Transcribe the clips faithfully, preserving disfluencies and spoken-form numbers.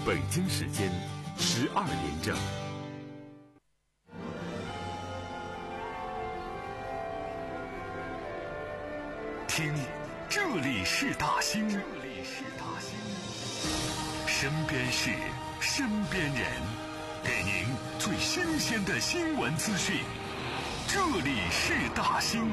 北京时间十二点整。听，这里是大兴，这里是大兴，身边事，身边人，给您最新鲜的新闻资讯。这里是大兴。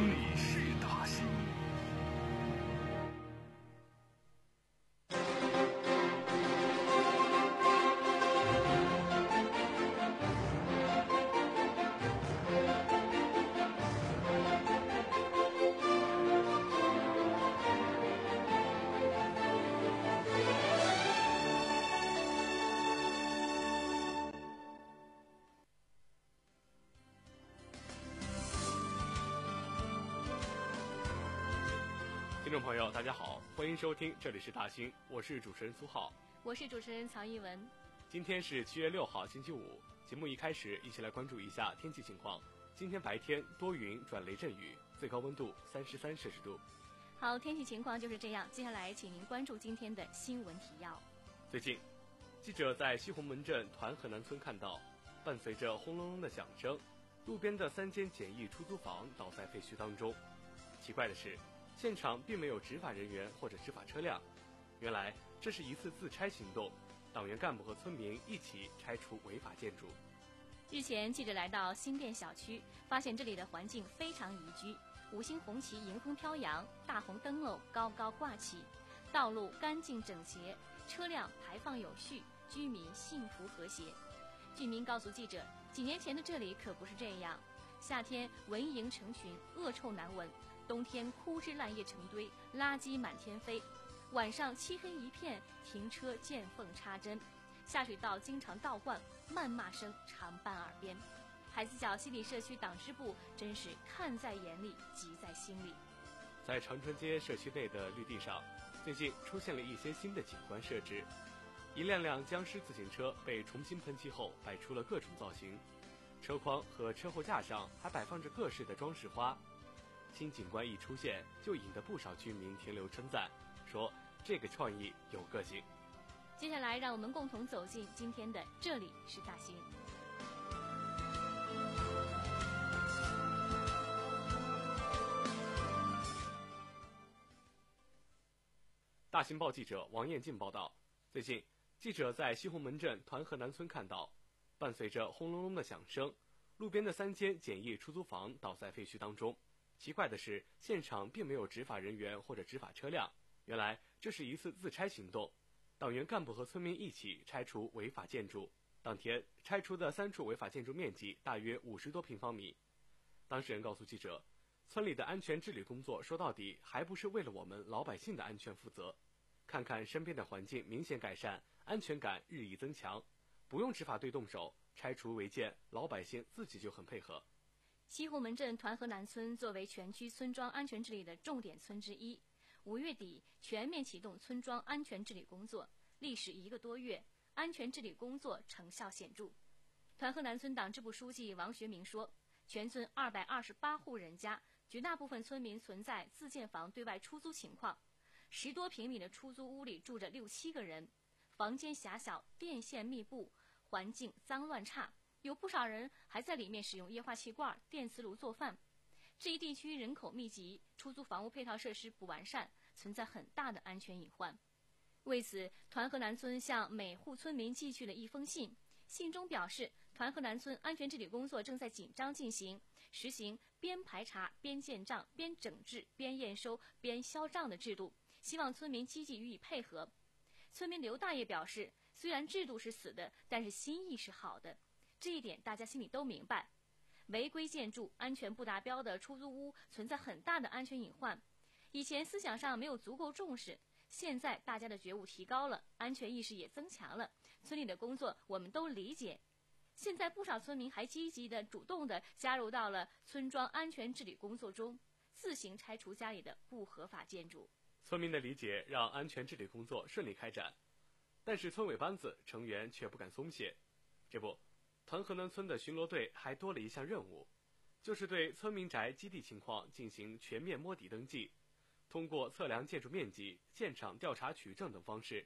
听众朋友大家好，欢迎收听这里是大兴，我是主持人苏浩， 我是主持人曹一文。 今天是七月六号星期五，节目一开始一起来关注一下天气情况。今天白天多云转雷阵雨，最高温度三十三摄氏度。 好，天气情况就是这样，接下来请您关注今天的新闻提要。 最近记者在西红门镇团河南村看到，伴随着轰隆隆的响声，路边的三间简易出租房倒在废墟当中。奇怪的是，现场并没有执法人员或者执法车辆，原来这是一次自拆行动，党员干部和村民一起拆除违法建筑。 日前记者来到新店小区，发现这里的环境非常宜居，五星红旗迎风飘扬，大红灯笼高高挂起，道路干净整洁，车辆排放有序，居民幸福和谐。居民告诉记者，几年前的这里可不是这样，夏天蚊蝇成群，恶臭难闻，冬天枯枝烂叶成堆，垃圾满天飞，晚上漆黑一片，停车见缝插针，下水道经常倒灌，谩骂声常伴耳边。海子角西里社区党支部真是看在眼里，急在心里。 在长春街社区内的绿地上，最近出现了一些新的景观设置，一辆辆僵尸自行车被重新喷漆后摆出了各种造型，车筐和车后架上还摆放着各式的装饰花。新景观一出现，就引得不少居民停留称赞，说这个创意有个性。 接下来让我们共同走进今天的这里是大兴。 大兴报记者王彦进报道，最近记者在西红门镇团河南村看到，伴随着轰隆隆的响声，路边的三间简易出租房倒在废墟当中。奇怪的是，现场并没有执法人员或者执法车辆，原来这是一次自拆行动，党员干部和村民一起拆除违法建筑。当天拆除的三处违法建筑面积大约五十多平方米。当事人告诉记者，村里的安全治理工作说到底还不是为了我们老百姓的安全负责，看看身边的环境明显改善，安全感日益增强，不用执法队动手，拆除违建，老百姓自己就很配合。 西红门镇团河南村作为全区村庄安全治理的重点村之一，五月底全面启动村庄安全治理工作，历时一个多月，安全治理工作成效显著。团河南村党支部书记王学明说，全村二百二十八户人家，绝大部分村民存在自建房对外出租情况，十多平米的出租屋里住着六七个人，房间狭小，电线密布，环境脏乱差，有不少人还在里面使用液化气罐、电磁炉做饭。这一地区人口密集，出租房屋配套设施不完善，存在很大的安全隐患。为此，团河南村向每户村民寄去了一封信，信中表示，团河南村安全治理工作正在紧张进行，实行边排查边建账、边整治边验收边销账的制度，希望村民积极予以配合。村民刘大爷表示，虽然制度是死的，但是心意是好的，这一点大家心里都明白。违规建筑、安全不达标的出租屋存在很大的安全隐患，以前思想上没有足够重视，现在大家的觉悟提高了，安全意识也增强了，村里的工作我们都理解。现在不少村民还积极的、主动的加入到了村庄安全治理工作中，自行拆除家里的不合法建筑。 村民的理解让安全治理工作顺利开展，但是村委班子成员却不敢松懈。这不，团河南村的巡逻队还多了一项任务，就是对村民宅基地情况进行全面摸底登记，通过测量建筑面积、现场调查取证等方式，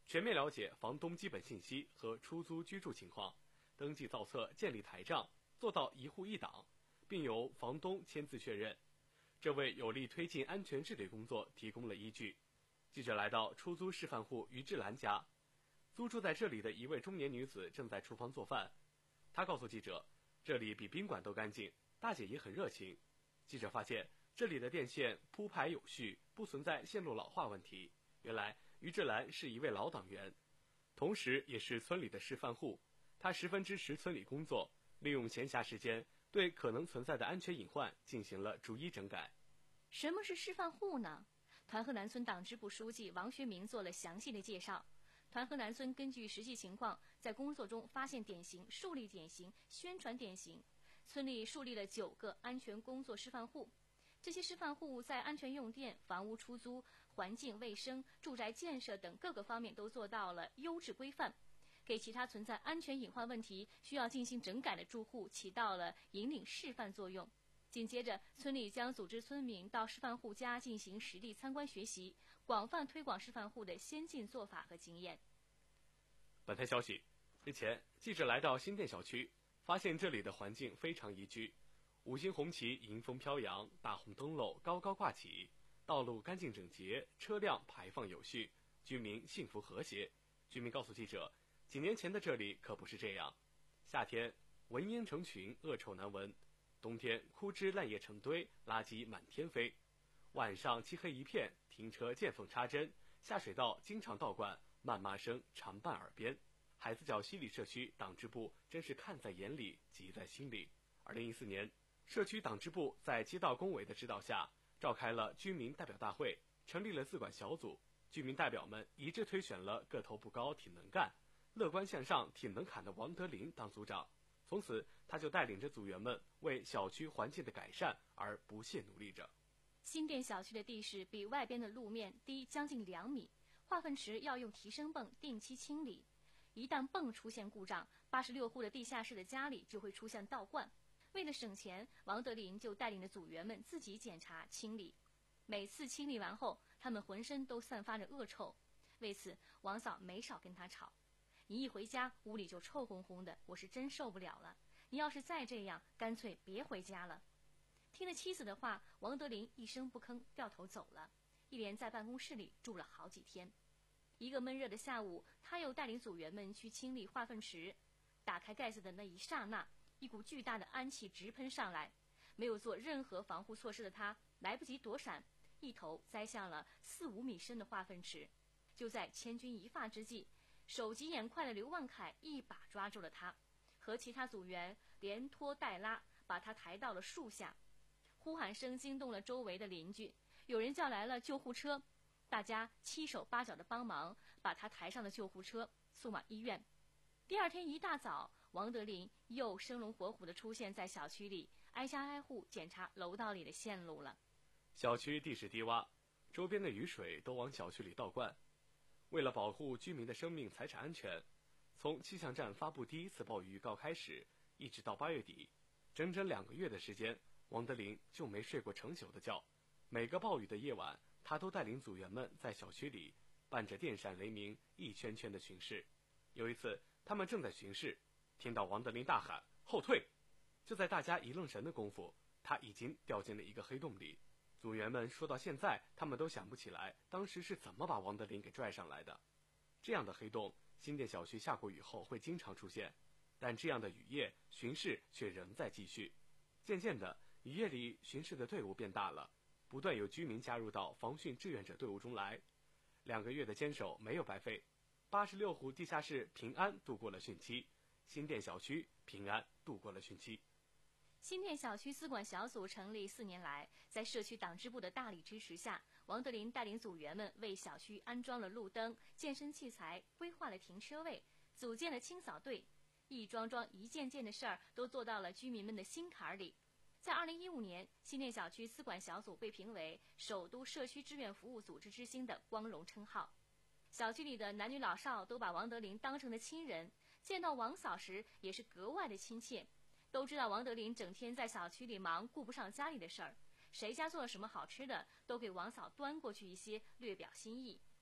全面了解房东基本信息和出租居住情况，登记造册建立台账，做到一户一档，并由房东签字确认，这为有力推进安全治理工作提供了依据。记者来到出租示范户于志兰家，租住在这里的一位中年女子正在厨房做饭。她告诉记者，这里比宾馆都干净，大姐也很热情。记者发现这里的电线铺排有序，不存在线路老化问题。原来于志兰是一位老党员，同时也是村里的示范户。他十分支持村里工作，利用闲暇时间对可能存在的安全隐患进行了逐一整改。 什么是示范户呢？团河南村党支部书记王学明做了详细的介绍。团河南村根据实际情况，在工作中发现典型、树立典型、宣传典型，村里树立了九个安全工作示范户。这些示范户在安全用电、房屋出租、环境卫生、住宅建设等各个方面都做到了优质规范，给其他存在安全隐患问题需要进行整改的住户起到了引领示范作用。紧接着，村里将组织村民到示范户家进行实地参观学习，广泛推广示范户的先进做法和经验。 本台消息，日前记者来到新店小区，发现这里的环境非常宜居，五星红旗迎风飘扬，大红灯笼高高挂起，道路干净整洁，车辆排放有序，居民幸福和谐。居民告诉记者，几年前的这里可不是这样，夏天蚊烟成群，恶臭难闻，冬天枯枝烂叶成堆，垃圾满天飞，晚上漆黑一片，停车见缝插针，下水道经常倒灌，谩骂声常伴耳边。海子角西里社区党支部真是看在眼里，急在心里。二零一四年，社区党支部在街道工委的指导下，召开了居民代表大会，成立了自管小组。居民代表们一致推选了个头不高、挺能干、乐观向上、挺能侃的王德林当组长。从此，他就带领着组员们为小区环境的改善而不懈努力着。 新店小区的地势比外边的路面低将近两米，化粪池要用提升泵定期清理。一旦泵出现故障，八十六户的地下室的家里就会出现倒灌。为了省钱，王德林就带领着组员们自己检查清理。每次清理完后，他们浑身都散发着恶臭。为此，王嫂没少跟他吵。你一回家，屋里就臭烘烘的，我是真受不了了。你要是再这样，干脆别回家了。听了妻子的话，王德林一声不吭，掉头走了，一连在办公室里住了好几天。一个闷热的下午，他又带领组员们去清理化粪池。打开盖子的那一刹那，一股巨大的氨气直喷上来。没有做任何防护措施的他，来不及躲闪，一头栽向了四五米深的化粪池。就在千钧一发之际，手疾眼快的刘万凯一把抓住了他，和其他组员连拖带拉把他抬到了树下。呼喊声惊动了周围的邻居，有人叫来了救护车，大家七手八脚的帮忙把他抬上了救护车，送往医院。第二天一大早，王德林又生龙活虎地出现在小区里，挨家挨户检查楼道里的线路了。 小区地势低洼，周边的雨水都往小区里倒灌。为了保护居民的生命财产安全，从气象站发布第一次暴雨预告开始，一直到八月底，整整两个月的时间，王德林就没睡过成宿的觉。每个暴雨的夜晚，他都带领组员们在小区里伴着电闪雷鸣，一圈圈的巡视。有一次，他们正在巡视，听到王德林大喊后退，就在大家一愣神的功夫，他已经掉进了一个黑洞里。组员们说到现在，他们都想不起来当时是怎么把王德林给拽上来的。这样的黑洞，新店小区下过雨后会经常出现，但这样的雨夜巡视却仍在继续。渐渐的，雨夜里巡视的队伍变大了，不断有居民加入到防汛志愿者队伍中来。两个月的坚守没有白费，八十六户地下室平安度过了汛期，新店小区平安度过了汛期。 新店小区资管小组成立四年来，在社区党支部的大力支持下，王德林带领组员们为小区安装了路灯、健身器材，规划了停车位，组建了清扫队，一桩桩一件件的事儿都做到了居民们的心坎里。在二零一五年，新店小区资管小组被评为首都社区志愿服务组织之星的光荣称号。小区里的男女老少都把王德林当成了亲人，见到王嫂时也是格外的亲切。都知道王德林整天在小区里忙，顾不上家里的事儿，谁家做了什么好吃的，都给王嫂端过去一些，略表心意。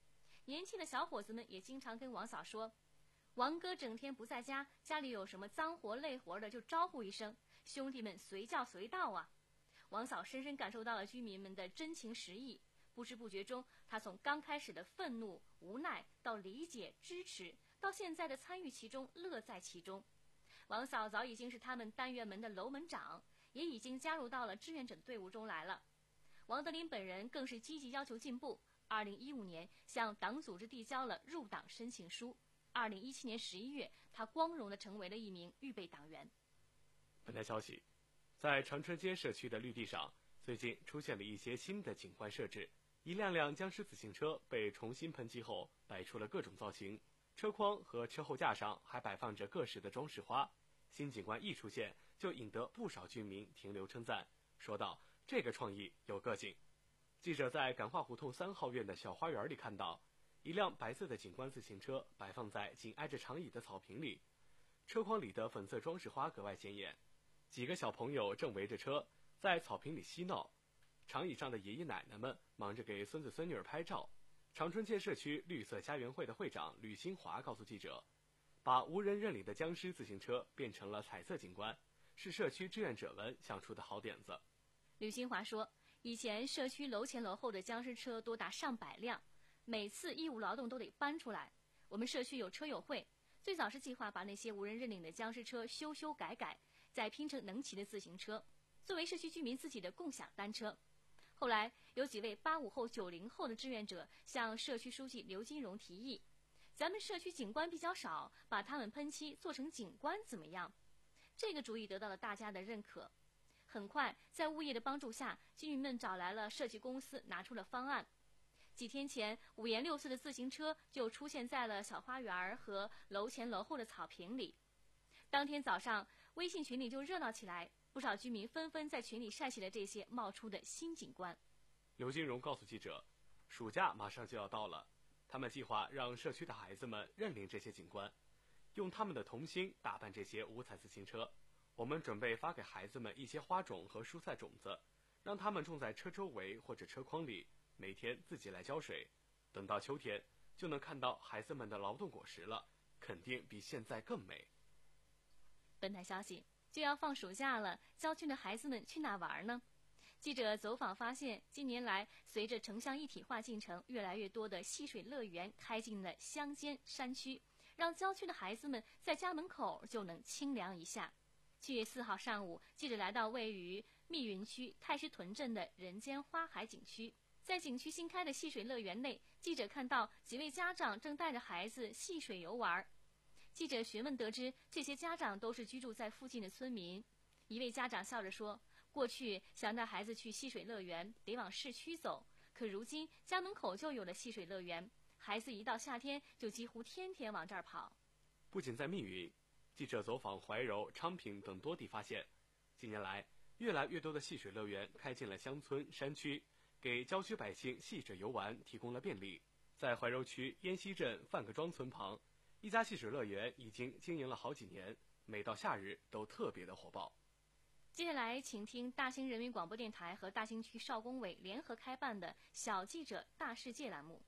年轻的小伙子们也经常跟王嫂说，王哥整天不在家，家里有什么脏活累活的就招呼一声，兄弟们随叫随到啊。王嫂深深感受到了居民们的真情实意，不知不觉中，她从刚开始的愤怒、无奈到理解、支持，到现在的参与其中、乐在其中。王嫂早已经是他们单元门的楼门长，也已经加入到了志愿者的队伍中来了。王德林本人更是积极要求进步，二零一五年向党组织递交了入党申请书。二零一七年十一月，他光荣地成为了一名预备党员。 本台消息，在长春街社区的绿地上，最近出现了一些新的景观设置。一辆辆僵尸自行车被重新喷漆后，摆出了各种造型，车筐和车后架上还摆放着各式的装饰花。新景观一出现，就引得不少居民停留称赞，说道：“这个创意有个性。”记者在感化胡同三号院的小花园里看到，一辆白色的景观自行车摆放在紧挨着长椅的草坪里，车筐里的粉色装饰花格外显眼。几个小朋友正围着车在草坪里嬉闹，长椅上的爷爷奶奶们忙着给孙子孙女儿拍照。长春街社区绿色家园会的会长吕新华告诉记者，把无人认领的僵尸自行车变成了彩色景观，是社区志愿者们想出的好点子。 吕新华说，以前社区楼前楼后的僵尸车多达上百辆，每次义务劳动都得搬出来。我们社区有车友会，最早是计划把那些无人认领的僵尸车修修改改，再拼成能骑的自行车，作为社区居民自己的共享单车。后来有几位八五后、九零后的志愿者向社区书记刘金荣提议，咱们社区景观比较少，把它们喷漆做成景观怎么样？这个主意得到了大家的认可。很快，在物业的帮助下，居民们找来了设计公司，拿出了方案。几天前，五颜六色的自行车就出现在了小花园和楼前楼后的草坪里。当天早上，微信群里就热闹起来，不少居民纷纷在群里晒起了这些冒出的新景观。 刘金荣告诉记者，暑假马上就要到了，他们计划让社区的孩子们认领这些景观，用他们的童心打扮这些五彩自行车。我们准备发给孩子们一些花种和蔬菜种子，让他们种在车周围或者车筐里，每天自己来浇水。等到秋天，就能看到孩子们的劳动果实了，肯定比现在更美。 本台消息，就要放暑假了，郊区的孩子们去哪玩呢？记者走访发现，近年来随着城乡一体化进程，越来越多的戏水乐园开进了乡间山区，让郊区的孩子们在家门口就能清凉一下。七月四号上午，记者来到位于密云区太师屯镇的人间花海景区。在景区新开的戏水乐园内，记者看到几位家长正带着孩子戏水游玩。记者询问得知，这些家长都是居住在附近的村民。一位家长笑着说，过去想带孩子去戏水乐园得往市区走，可如今家门口就有了戏水乐园，孩子一到夏天就几乎天天往这儿跑。 不仅在密云，记者走访怀柔、昌平等多地发现，近年来越来越多的戏水乐园开进了乡村山区，给郊区百姓戏水游玩提供了便利。在怀柔区烟溪镇范各庄村旁，一家戏水乐园已经经营了好几年，每到夏日都特别的火爆。 接下来请听大兴人民广播电台和大兴区少工委联合开办的小记者大世界栏目。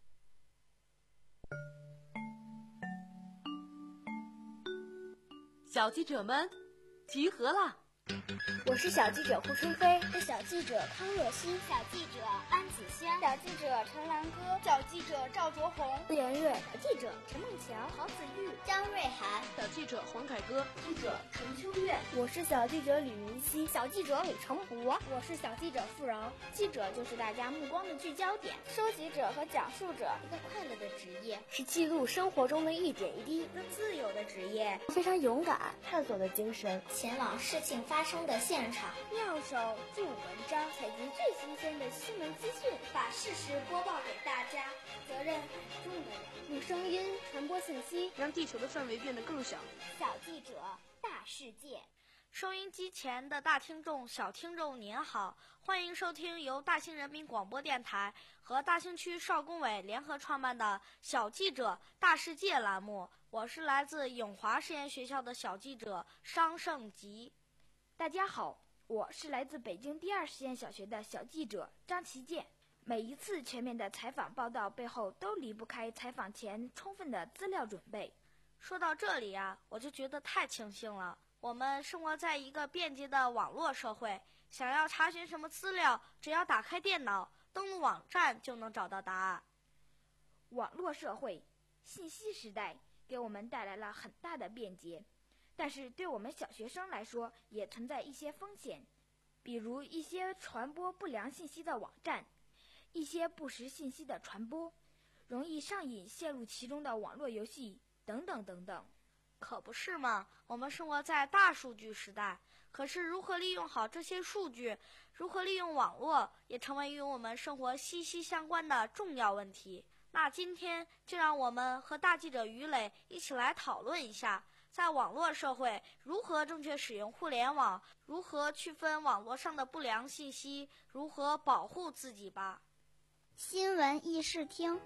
小记者们集合啦！ 我是小记者胡春飞， 是小记者康若曦， 小记者安子香， 小记者陈兰歌， 小记者赵卓红， 顾妍月， 小记者陈梦桥， 郝子玉， 张瑞涵， 小记者黄凯歌， 记者陈秋月， 我是小记者李云熙， 小记者李成博， 我是小记者付饶。 记者就是大家目光的聚焦点， 收集者和讲述者， 一个快乐的职业， 是记录生活中的一点一滴， 一个自由的职业， 非常勇敢，探索的精神， 前往事情发生的现场， 妙手著文章， 采集最新鲜的新闻资讯， 把事实播报给大家。 责任重的人， 用声音传播信息， 让地球的范围变得更小。 小记者，大世界。 收音机前的大听众、小听众您好，欢迎收听由大兴人民广播电台和大兴区少工委联合创办的小记者大世界栏目。我是来自永华实验学校的小记者商胜吉。 大家好，我是来自北京第二实验小学的小记者张其健。 每一次全面的采访报道背后都离不开采访前充分的资料准备。 说到这里啊，我就觉得太庆幸了。我们生活在一个便捷的网络社会，想要查询什么资料，只要打开电脑，登录网站就能找到答案。 网络社会、信息时代给我们带来了很大的便捷，但是对我们小学生来说也存在一些风险，比如一些传播不良信息的网站，一些不实信息的传播，容易上瘾陷入其中的网络游戏等等等等。 可不是嘛，我们生活在大数据时代，可是如何利用好这些数据，如何利用网络，也成为与我们生活息息相关的重要问题。那今天就让我们和大记者于磊一起来讨论一下，在网络社会如何正确使用互联网，如何区分网络上的不良信息，如何保护自己吧。 新闻议事厅，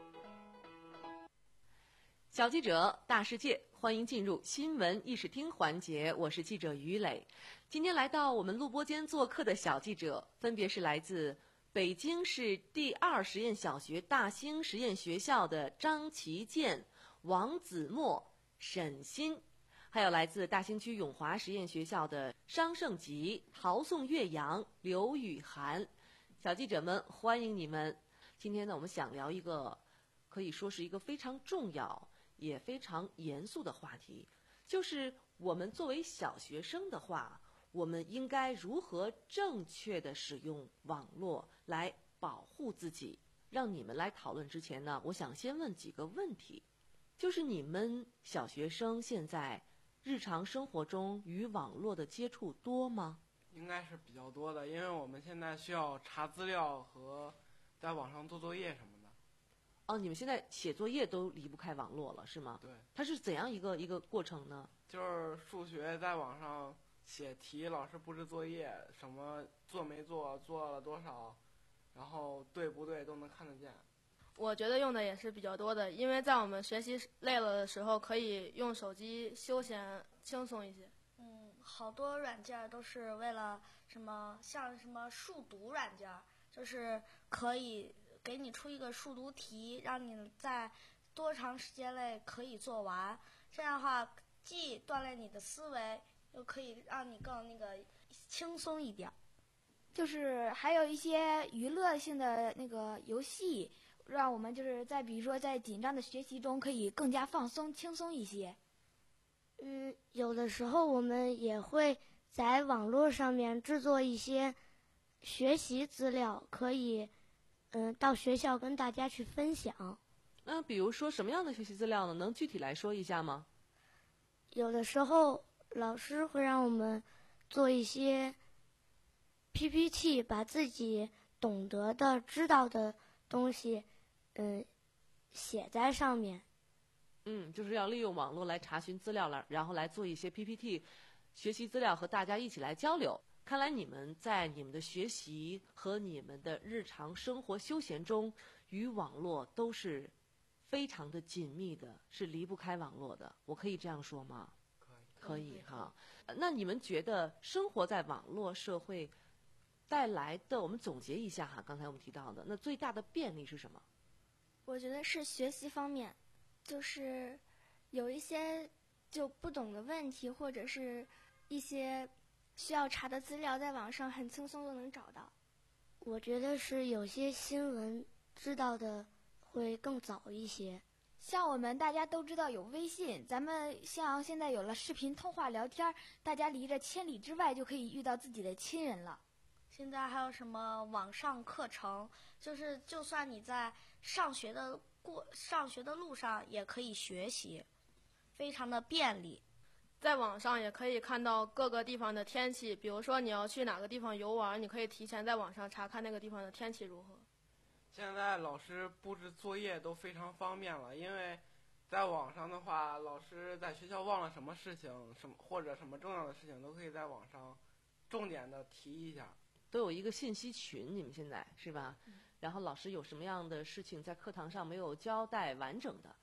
小记者大世界，欢迎进入新闻议事厅环节，我是记者于磊。今天来到我们录播间做客的小记者分别是来自北京市第二实验小学大兴实验学校的张其健、王子墨、沈鑫，还有来自大兴区永华实验学校的商胜吉、陶宋岳阳、刘雨涵。小记者们，欢迎你们。今天呢，我们想聊一个可以说是一个非常重要也非常严肃的话题，就是我们作为小学生的话，我们应该如何正确的使用网络来保护自己。让你们来讨论之前呢，我想先问几个问题，就是你们小学生现在日常生活中与网络的接触多吗？ 应该是比较多的，因为我们现在需要查资料和在网上做作业什么的。 哦，你们现在写作业都离不开网络了，是吗？ 对。 它是怎样一个一个过程呢？ 就是数学在网上写题，老师布置作业，什么做没做，做了多少，然后对不对都能看得见。 我觉得用的也是比较多的，因为在我们学习累了的时候，可以用手机休闲轻松一些。 嗯，好多软件都是为了什么，像什么数独软件，就是可以给你出一个数独题，让你在多长时间内可以做完。这样的话，既锻炼你的思维，又可以让你更那个轻松一点。 就是还有一些娱乐性的那个游戏，让我们就是在比如说在紧张的学习中可以更加放松轻松一些。 嗯，有的时候我们也会在网络上面制作一些学习资料，可以嗯到学校跟大家去分享。 那比如说什么样的学习资料呢？能具体来说一下吗？ 有的时候老师会让我们做一些 P P T， 把自己懂得的、知道的东西嗯写在上面。 嗯，就是要利用网络来查询资料了，然后来做一些 P P T 学习资料，和大家一起来交流。看来你们在你们的学习和你们的日常生活休闲中，与网络都是非常的紧密的，是离不开网络的。我可以这样说吗？ 可以， 可以哈。那你们觉得生活在网络社会带来的，我们总结一下哈，刚才我们提到的，那最大的便利是什么？ 我觉得是学习方面。就是有一些就不懂的问题，或者是一些需要查的资料，在网上很轻松就能找到。 我觉得是有些新闻知道的会更早一些。 像我们大家都知道有微信，咱们像现在有了视频通话聊天，大家离着千里之外就可以遇到自己的亲人了。 现在还有什么网上课程，就是就算你在上学的过上学的路上也可以学习，非常的便利。 在网上也可以看到各个地方的天气，比如说你要去哪个地方游玩，你可以提前在网上查看那个地方的天气如何。 现在老师布置作业都非常方便了，因为在网上的话，老师在学校忘了什么事情，什么或者什么重要的事情，都可以在网上重点的提一下。 都有一个信息群，你们现在是吧？嗯、然后老师有什么样的事情在课堂上没有交代完整的，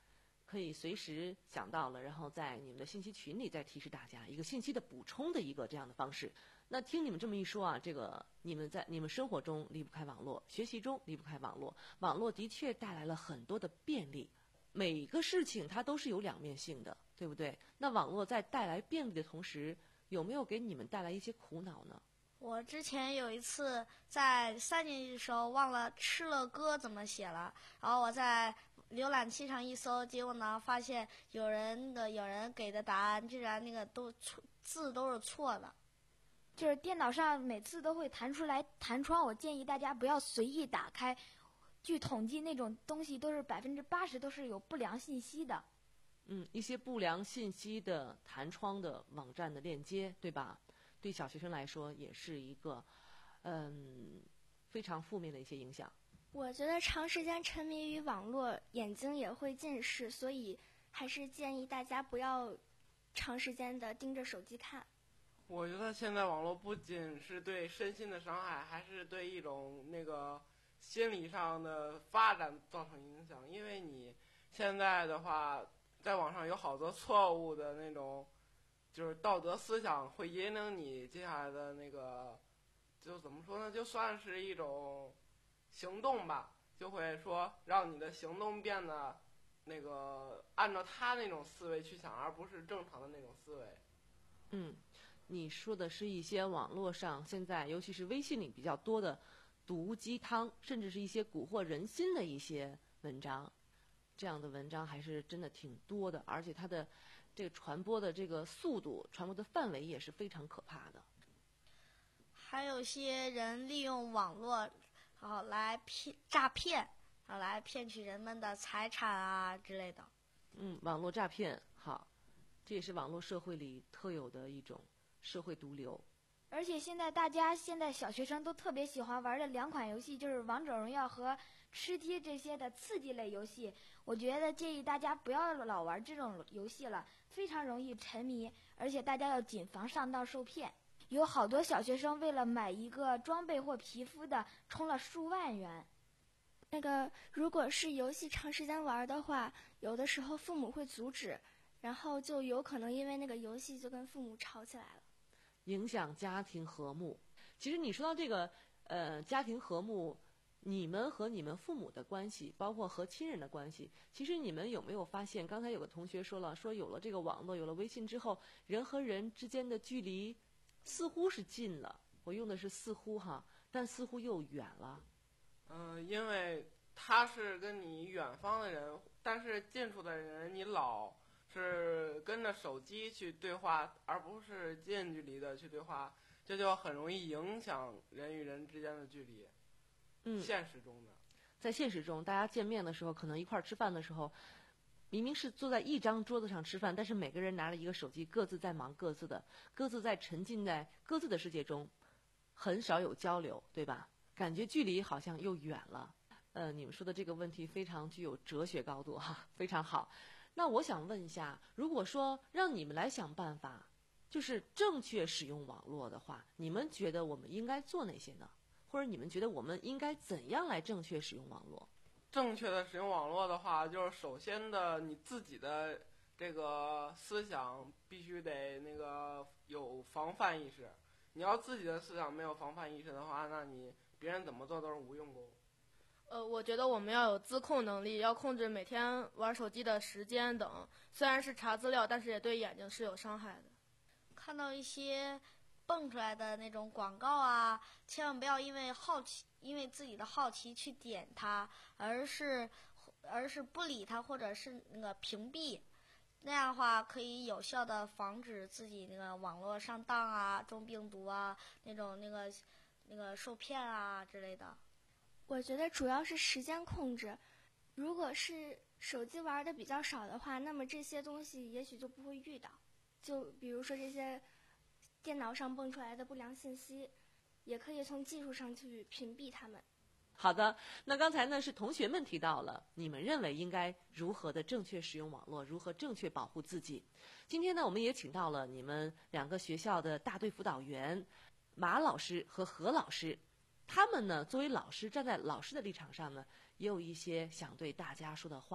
可以随时想到了，然后在你们的信息群里再提示大家一个信息的补充的一个这样的方式。那听你们这么一说啊，这个你们在你们生活中离不开网络，学习中离不开网络，网络的确带来了很多的便利。每个事情它都是有两面性的，对不对？那网络在带来便利的同时，有没有给你们带来一些苦恼呢？ 我之前有一次在三年级的时候忘了吃了歌怎么写了，然后我在浏览器上一搜，结果呢发现有人的有人给的答案居然那个都错字都是错的。 就是电脑上每次都会弹出来弹窗，我建议大家不要随意打开。据统计，那种东西都是百分之八十都是有不良信息的。 嗯，一些不良信息的弹窗的网站的链接，对吧？对小学生来说也是一个嗯非常负面的一些影响。 我觉得长时间沉迷于网络，眼睛也会近视，所以还是建议大家不要长时间的盯着手机看。 我觉得现在网络不仅是对身心的伤害，还是对一种那个心理上的发展造成影响。因为你现在的话，在网上有好多错误的那种，就是道德思想会引领你接下来的那个，就怎么说呢？就算是一种行动吧，就会说让你的行动变得那个按照他那种思维去想，而不是正常的那种思维。 嗯。你说的是一些网络上现在尤其是微信里比较多的毒鸡汤，甚至是一些蛊惑人心的一些文章，这样的文章还是真的挺多的，而且它的这个传播的这个速度、传播的范围也是非常可怕的。 还有些人利用网络好来骗诈骗，好来骗取人们的财产啊之类的。 嗯，网络诈骗好，这也是网络社会里特有的一种社会毒瘤。 而且现在大家现在小学生都特别喜欢玩的两款游戏，就是王者荣耀和吃鸡这些的刺激类游戏。我觉得建议大家不要老玩这种游戏了，非常容易沉迷，而且大家要谨防上当受骗。有好多小学生为了买一个装备或皮肤的，充了数万元。 那个如果是游戏长时间玩的话，有的时候父母会阻止，然后就有可能因为那个游戏就跟父母吵起来了， 影响家庭和睦。其实你说到这个呃家庭和睦，你们和你们父母的关系，包括和亲人的关系，其实你们有没有发现，刚才有个同学说了，说有了这个网络，有了微信之后，人和人之间的距离似乎是近了，我用的是似乎哈，但似乎又远了。 嗯、呃，因为他是跟你远方的人，但是近处的人你老是跟着手机去对话，而不是近距离的去对话，这就很容易影响人与人之间的距离。 嗯， 现实中的， 在现实中，大家见面的时候，可能一块儿吃饭的时候，明明是坐在一张桌子上吃饭，但是每个人拿着一个手机，各自在忙各自的，各自在沉浸在各自的世界中，很少有交流，对吧？感觉距离好像又远了。呃，你们说的这个问题非常具有哲学高度哈，非常好。那我想问一下，如果说让你们来想办法，就是正确使用网络的话，你们觉得我们应该做哪些呢？或者你们觉得我们应该怎样来正确使用网络？ 正确的使用网络的话，就是首先的你自己的这个思想必须得那个有防范意识。你要自己的思想没有防范意识的话，那你别人怎么做都是无用功。 呃，我觉得我们要有自控能力，要控制每天玩手机的时间等。虽然是查资料，但是也对眼睛是有伤害的。 看到一些蹦出来的那种广告啊，千万不要因为好奇，因为自己的好奇去点它，而是而是不理它，或者是那个屏蔽。那样的话可以有效的防止自己那个网络上当啊、中病毒啊、那种那个那个受骗啊之类的。 我觉得主要是时间控制。如果是手机玩的比较少的话，那么这些东西也许就不会遇到。就比如说这些电脑上蹦出来的不良信息，也可以从技术上去屏蔽它们。 好的，那刚才呢是同学们提到了你们认为应该如何的正确使用网络，如何正确保护自己。今天呢我们也请到了你们两个学校的大队辅导员马老师和何老师，他们呢作为老师，站在老师的立场上呢，也有一些想对大家说的话。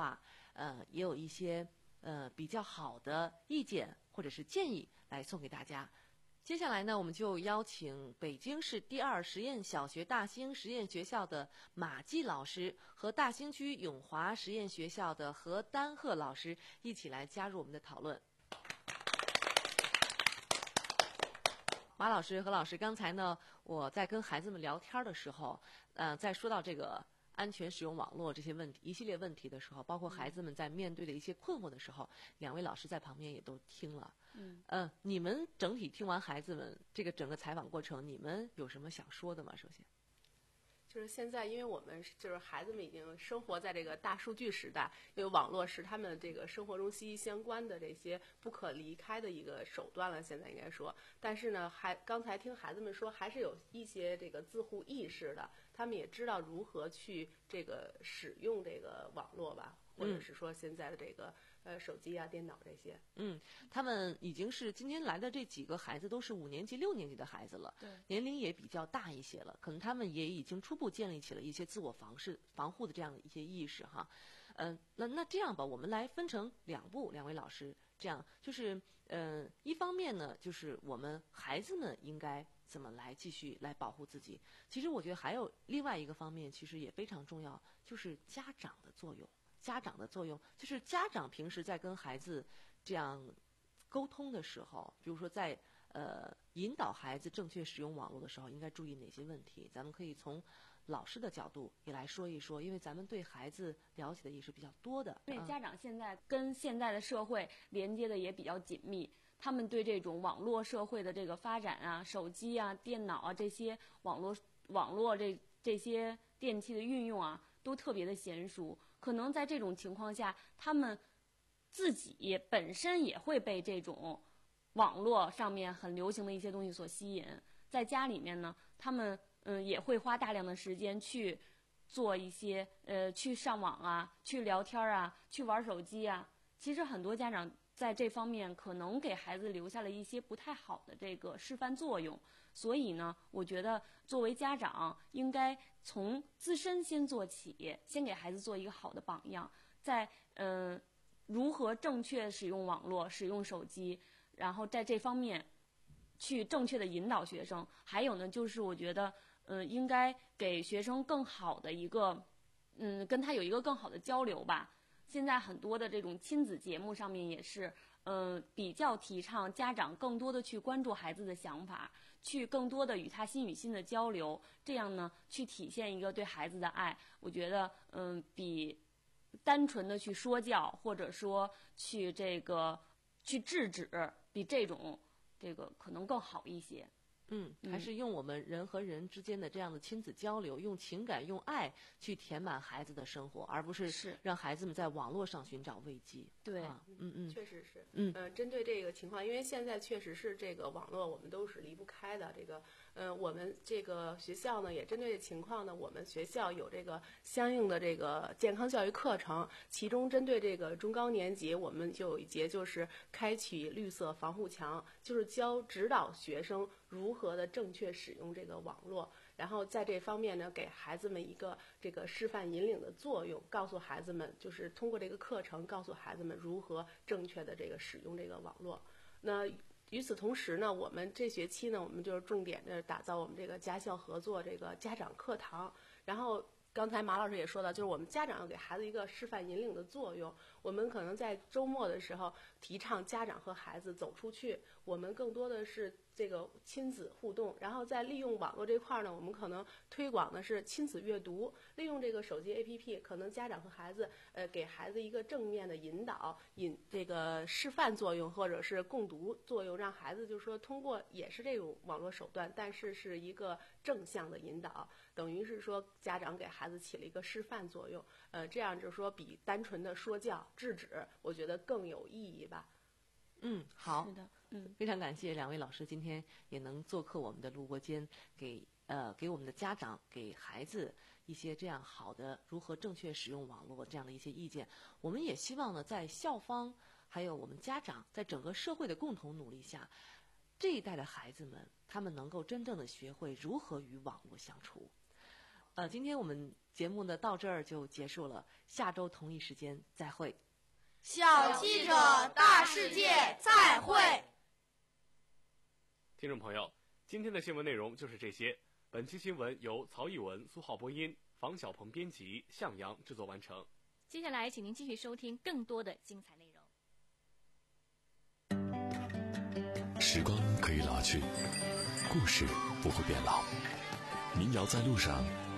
呃，也有一些呃比较好的意见或者是建议来送给大家。接下来呢，我们就邀请北京市第二实验小学大兴实验学校的马季老师和大兴区永华实验学校的何丹鹤老师一起来加入我们的讨论。马老师、何老师，刚才呢，我在跟孩子们聊天的时候，呃，在说到这个安全使用网络这些问题、一系列问题的时候，包括孩子们在面对的一些困惑的时候，两位老师在旁边也都听了。嗯，呃，你们整体听完孩子们这个整个采访过程，你们有什么想说的吗？首先。 就是现在，因为我们就是孩子们已经生活在这个大数据时代，因为网络是他们这个生活中息息相关的这些不可离开的一个手段了。现在应该说，但是呢，还刚才听孩子们说，还是有一些这个自护意识的，他们也知道如何去这个使用这个网络吧，或者是说现在的这个。呃，手机啊、电脑这些， 嗯，他们已经是今天来的这几个孩子都是五年级、六年级的孩子了， 对， 年龄也比较大一些了，可能他们也已经初步建立起了一些自我防事、防护的这样的一些意识哈。嗯、呃，那那这样吧，我们来分成两步，两位老师，这样就是嗯、呃，一方面呢，就是我们孩子们应该怎么来继续来保护自己。其实我觉得还有另外一个方面，其实也非常重要，就是家长的作用。家长的作用就是家长平时在跟孩子这样沟通的时候，比如说在呃引导孩子正确使用网络的时候，应该注意哪些问题？咱们可以从老师的角度也来说一说，因为咱们对孩子了解的也是比较多的。 因为家长现在跟现在的社会连接的也比较紧密，他们对这种网络社会的这个发展啊、手机啊、电脑啊这些网络网络这这些电器的运用啊，都特别的娴熟。可能在这种情况下，他们自己本身也会被这种网络上面很流行的一些东西所吸引。在家里面呢，他们嗯也会花大量的时间去做一些呃去上网啊、去聊天啊、去玩手机啊。其实很多家长在这方面可能给孩子留下了一些不太好的这个示范作用。所以呢，我觉得作为家长应该从自身先做起，先给孩子做一个好的榜样，在嗯、呃、如何正确使用网络、使用手机，然后在这方面去正确的引导学生。还有呢，就是我觉得嗯、呃、应该给学生更好的一个嗯跟他有一个更好的交流吧。现在很多的这种亲子节目上面也是嗯、呃、比较提倡家长更多的去关注孩子的想法，去更多的与他心与心的交流，这样呢去体现一个对孩子的爱。我觉得嗯比单纯的去说教或者说去这个去制止，比这种这个可能更好一些。 嗯，还是用我们人和人之间的这样的亲子交流，用情感、用爱去填满孩子的生活，而不是让孩子们在网络上寻找慰藉。 对， 啊、嗯嗯， 确实是。 嗯呃，针对这个情况，因为现在确实是这个网络，我们都是离不开的。这个，呃，我们这个学校呢，也针对这情况呢，我们学校有这个相应的这个健康教育课程，其中针对这个中高年级，我们就有一节就是开启绿色防护墙，就是教指导学生如何的正确使用这个网络，然后在这方面呢，给孩子们一个这个示范引领的作用，告诉孩子们，就是通过这个课程告诉孩子们如何正确的这个使用这个网络。那与此同时呢，我们这学期呢，我们就是重点的打造我们这个家校合作这个家长课堂，然后刚才马老师也说到，就是我们家长要给孩子一个示范引领的作用。我们可能在周末的时候提倡家长和孩子走出去，我们更多的是这个亲子互动，然后在利用网络这块呢，我们可能推广的是亲子阅读，利用这个手机 A P P， 可能家长和孩子呃给孩子一个正面的引导，引这个示范作用或者是共读作用，让孩子就是说通过也是这种网络手段，但是是一个正向的引导，等于是说家长给孩子起了一个示范作用，呃，这样就是说比单纯的说教制止，我觉得更有意义吧。 嗯，好， 是的，嗯， 非常感谢两位老师今天也能做客我们的录播间，给呃给我们的家长给孩子一些这样好的如何正确使用网络这样的一些意见。我们也希望呢，在校方还有我们家长在整个社会的共同努力下，这一代的孩子们他们能够真正的学会如何与网络相处。 呃，今天我们节目呢到这儿就结束了，下周同一时间再会。 小记者大世界再会。 听众朋友，今天的新闻内容就是这些。本期新闻由曹艺文、苏浩播音，房小鹏编辑，向阳制作完成。 接下来，请您继续收听更多的精彩内容。时光可以老去，故事不会变老。民谣在路上，